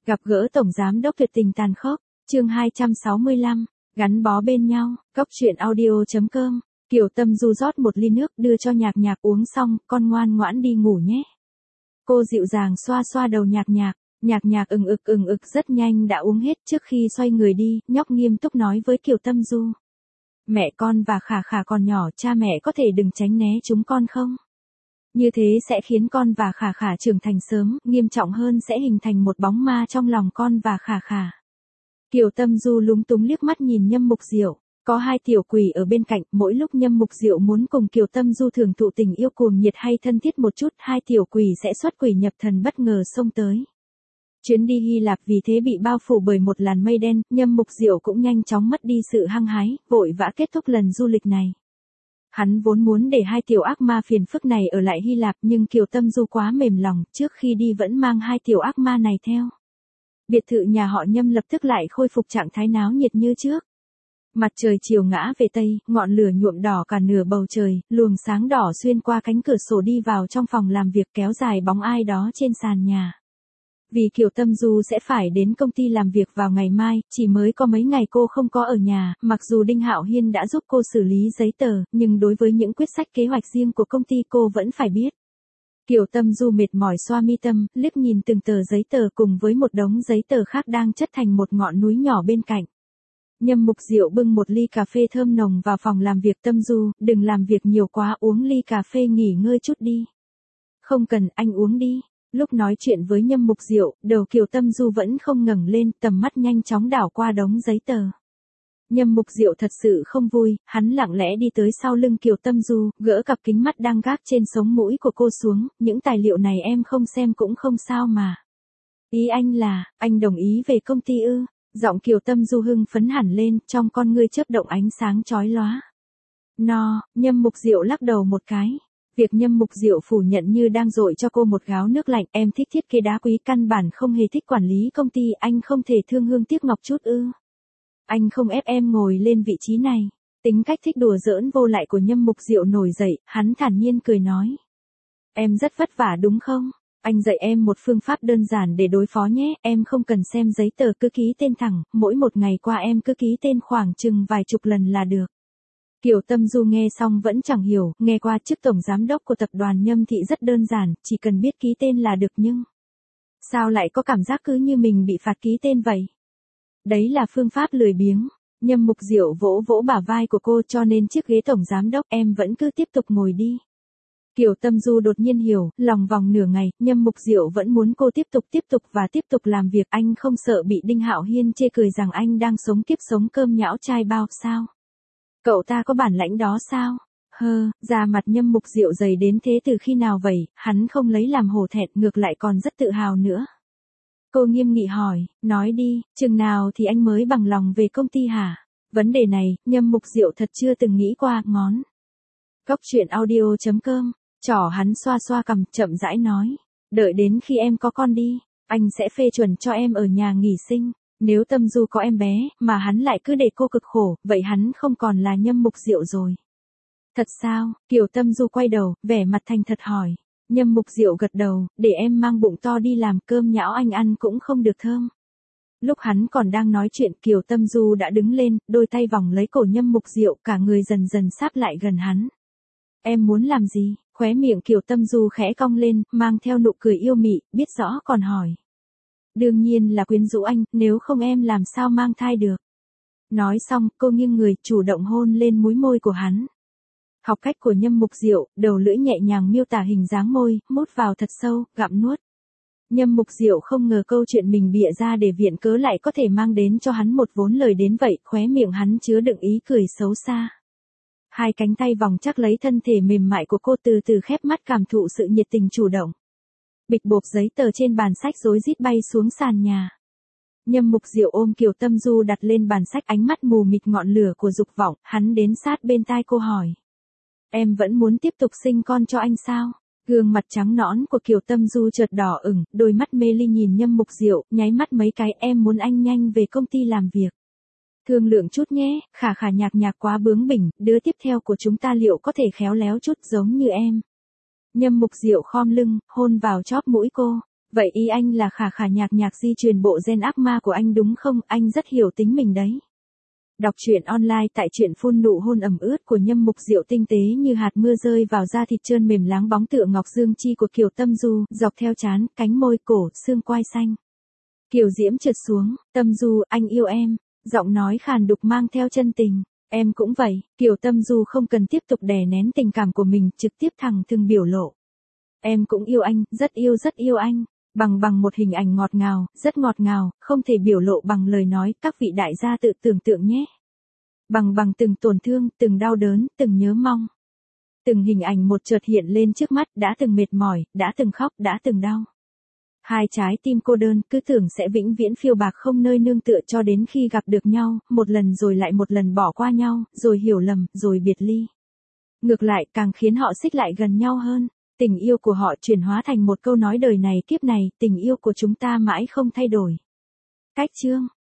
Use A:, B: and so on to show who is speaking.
A: Gặp gỡ Tổng Giám đốc tuyệt tình tàn khốc, chương 265, gắn bó bên nhau, cóc truyện audio.com, Kiều Tâm Du rót một ly nước đưa cho Nhạc Nhạc uống xong, con ngoan ngoãn đi ngủ nhé. Cô dịu dàng xoa xoa đầu Nhạc Nhạc, Nhạc Nhạc ừng ực rất nhanh đã uống hết. Trước khi xoay người đi, nhóc nghiêm túc nói với Kiều Tâm Du. Mẹ con và Khả Khả còn nhỏ, cha mẹ có thể đừng tránh né chúng con không? Như thế sẽ khiến con và Khả Khả trưởng thành sớm, nghiêm trọng hơn sẽ hình thành một bóng ma trong lòng con và Khả Khả. Kiều Tâm Du lúng túng liếc mắt nhìn Nhâm Mục Diệu, có hai tiểu quỷ ở bên cạnh, mỗi lúc Nhâm Mục Diệu muốn cùng Kiều Tâm Du thưởng thụ tình yêu cuồng nhiệt hay thân thiết một chút, hai tiểu quỷ sẽ xuất quỷ nhập thần bất ngờ xông tới. Chuyến đi Hy Lạp vì thế bị bao phủ bởi một làn mây đen, Nhâm Mục Diệu cũng nhanh chóng mất đi sự hăng hái, vội vã kết thúc lần du lịch này. Hắn vốn muốn để hai tiểu ác ma phiền phức này ở lại Hy Lạp, nhưng Kiều Tâm Du quá mềm lòng, trước khi đi vẫn mang hai tiểu ác ma này theo. Biệt thự nhà họ Nhâm lập tức lại khôi phục trạng thái náo nhiệt như trước. Mặt trời chiều ngã về tây, ngọn lửa nhuộm đỏ cả nửa bầu trời, luồng sáng đỏ xuyên qua cánh cửa sổ đi vào trong phòng làm việc, kéo dài bóng ai đó trên sàn nhà. Vì Kiều Tâm Du sẽ phải đến công ty làm việc vào ngày mai, chỉ mới có mấy ngày cô không có ở nhà, mặc dù Đinh Hạo Hiên đã giúp cô xử lý giấy tờ, nhưng đối với những quyết sách kế hoạch riêng của công ty cô vẫn phải biết. Kiều Tâm Du mệt mỏi xoa mi tâm, liếc nhìn từng tờ giấy tờ cùng với một đống giấy tờ khác đang chất thành một ngọn núi nhỏ bên cạnh. Nhâm Mục Diệu bưng một ly cà phê thơm nồng vào phòng làm việc. Tâm Du, đừng làm việc nhiều quá, uống ly cà phê nghỉ ngơi chút đi. Không cần, anh uống đi. Lúc nói chuyện với Nhâm Mục Diệu, đầu Kiều Tâm Du vẫn không ngẩng lên, tầm mắt nhanh chóng đảo qua đống giấy tờ. Nhâm Mục Diệu thật sự không vui, hắn lặng lẽ đi tới sau lưng Kiều Tâm Du, gỡ cặp kính mắt đang gác trên sống mũi của cô xuống, những tài liệu này em không xem cũng không sao mà. Ý anh là, anh đồng ý về công ty ư? Giọng Kiều Tâm Du hưng phấn hẳn lên, trong con ngươi chớp động ánh sáng chói lóa. Nhâm Mục Diệu lắc đầu một cái. Việc Nhâm Mục Diệu phủ nhận như đang dội cho cô một gáo nước lạnh, em thích thiết kế đá quý, căn bản không hề thích quản lý công ty, anh không thể thương hương tiếc ngọc chút ư? Anh không ép em ngồi lên vị trí này. Tính cách thích đùa giỡn vô lại của Nhâm Mục Diệu nổi dậy, hắn thản nhiên cười nói. Em rất vất vả đúng không? Anh dạy em một phương pháp đơn giản để đối phó nhé, em không cần xem giấy tờ, cứ ký tên thẳng, mỗi một ngày qua em cứ ký tên khoảng chừng vài chục lần là được. Kiều Tâm Du nghe xong vẫn chẳng hiểu, nghe qua chức tổng giám đốc của tập đoàn Nhâm Thị rất đơn giản, chỉ cần biết ký tên là được, nhưng sao lại có cảm giác cứ như mình bị phạt ký tên vậy? Đấy là phương pháp lười biếng. Nhâm Mục Diệu vỗ vỗ bả vai của cô, cho nên chiếc ghế tổng giám đốc em vẫn cứ tiếp tục ngồi đi. Kiều Tâm Du đột nhiên hiểu, lòng vòng nửa ngày, Nhâm Mục Diệu vẫn muốn cô tiếp tục làm việc, anh không sợ bị Đinh Hạo Hiên chê cười rằng anh đang sống kiếp sống cơm nhão chai bao sao? Cậu ta có bản lãnh đó sao? Da mặt Nhâm Mục Diệu dày đến thế từ khi nào vậy, hắn không lấy làm hổ thẹn, ngược lại còn rất tự hào nữa. Cô nghiêm nghị hỏi, nói đi, chừng nào thì anh mới bằng lòng về công ty hả? Vấn đề này, Nhâm Mục Diệu thật chưa từng nghĩ qua, ngón. Cóc truyện audio.com, trỏ hắn xoa xoa cằm, chậm rãi nói. Đợi đến khi em có con đi, anh sẽ phê chuẩn cho em ở nhà nghỉ sinh. Nếu Tâm Du có em bé, mà hắn lại cứ để cô cực khổ, vậy hắn không còn là Nhâm Mục Diệu rồi. Thật sao? Kiều Tâm Du quay đầu, vẻ mặt thành thật hỏi. Nhâm Mục Diệu gật đầu, để em mang bụng to đi làm, cơm nhão anh ăn cũng không được thơm. Lúc hắn còn đang nói chuyện, Kiều Tâm Du đã đứng lên, đôi tay vòng lấy cổ Nhâm Mục Diệu, cả người dần dần sáp lại gần hắn. Em muốn làm gì? Khóe miệng Kiều Tâm Du khẽ cong lên, mang theo nụ cười yêu mị, biết rõ còn hỏi. Đương nhiên là quyến rũ anh, nếu không em làm sao mang thai được. Nói xong, cô nghiêng người, chủ động hôn lên múi môi của hắn. Học cách của Nhâm Mục Diệu, đầu lưỡi nhẹ nhàng miêu tả hình dáng môi, mút vào thật sâu, gặm nuốt. Nhâm Mục Diệu không ngờ câu chuyện mình bịa ra để viện cớ lại có thể mang đến cho hắn một vốn lời đến vậy, khóe miệng hắn chứa đựng ý cười xấu xa. Hai cánh tay vòng chắc lấy thân thể mềm mại của cô, từ từ khép mắt cảm thụ sự nhiệt tình chủ động. Bịch bộp giấy tờ trên bàn sách rối rít bay xuống sàn nhà. Nhâm Mục Diệu ôm Kiều Tâm Du đặt lên bàn sách, ánh mắt mù mịt ngọn lửa của dục vọng, hắn đến sát bên tai cô hỏi. Em vẫn muốn tiếp tục sinh con cho anh sao? Gương mặt trắng nõn của Kiều Tâm Du chợt đỏ ửng, đôi mắt mê ly nhìn Nhâm Mục Diệu, nháy mắt mấy cái, em muốn anh nhanh về công ty làm việc. Thương lượng chút nhé, Khả Khả Nhạc Nhạc quá bướng bỉnh, đứa tiếp theo của chúng ta liệu có thể khéo léo chút giống như em. Nhâm Mục Diệu khom lưng, hôn vào chóp mũi cô. Vậy ý anh là khả khả nhạc nhạc di truyền bộ gen ác ma của anh đúng không? Anh rất hiểu tính mình đấy. Đọc truyện online tại truyện phun nụ hôn ẩm ướt của Nhâm Mục Diệu tinh tế như hạt mưa rơi vào da thịt trơn mềm láng bóng tựa ngọc dương chi của Kiều Tâm Du, dọc theo trán, cánh môi, cổ, xương quai xanh. Kiều diễm trượt xuống, Tâm Du, anh yêu em, giọng nói khàn đục mang theo chân tình. Em cũng vậy, Kiều Tâm Du không cần tiếp tục đè nén tình cảm của mình, trực tiếp thẳng thừng biểu lộ. Em cũng yêu anh, rất yêu anh. Bằng một hình ảnh ngọt ngào, rất ngọt ngào, không thể biểu lộ bằng lời nói, các vị đại gia tự tưởng tượng nhé. Bằng từng tổn thương, từng đau đớn, từng nhớ mong. Từng hình ảnh một chợt hiện lên trước mắt, đã từng mệt mỏi, đã từng khóc, đã từng đau. Hai trái tim cô đơn, cứ tưởng sẽ vĩnh viễn phiêu bạc không nơi nương tựa cho đến khi gặp được nhau, một lần rồi lại một lần bỏ qua nhau, rồi hiểu lầm, rồi biệt ly. Ngược lại càng khiến họ xích lại gần nhau hơn. Tình yêu của họ chuyển hóa thành một câu nói đời này kiếp này, tình yêu của chúng ta mãi không thay đổi. Cách chương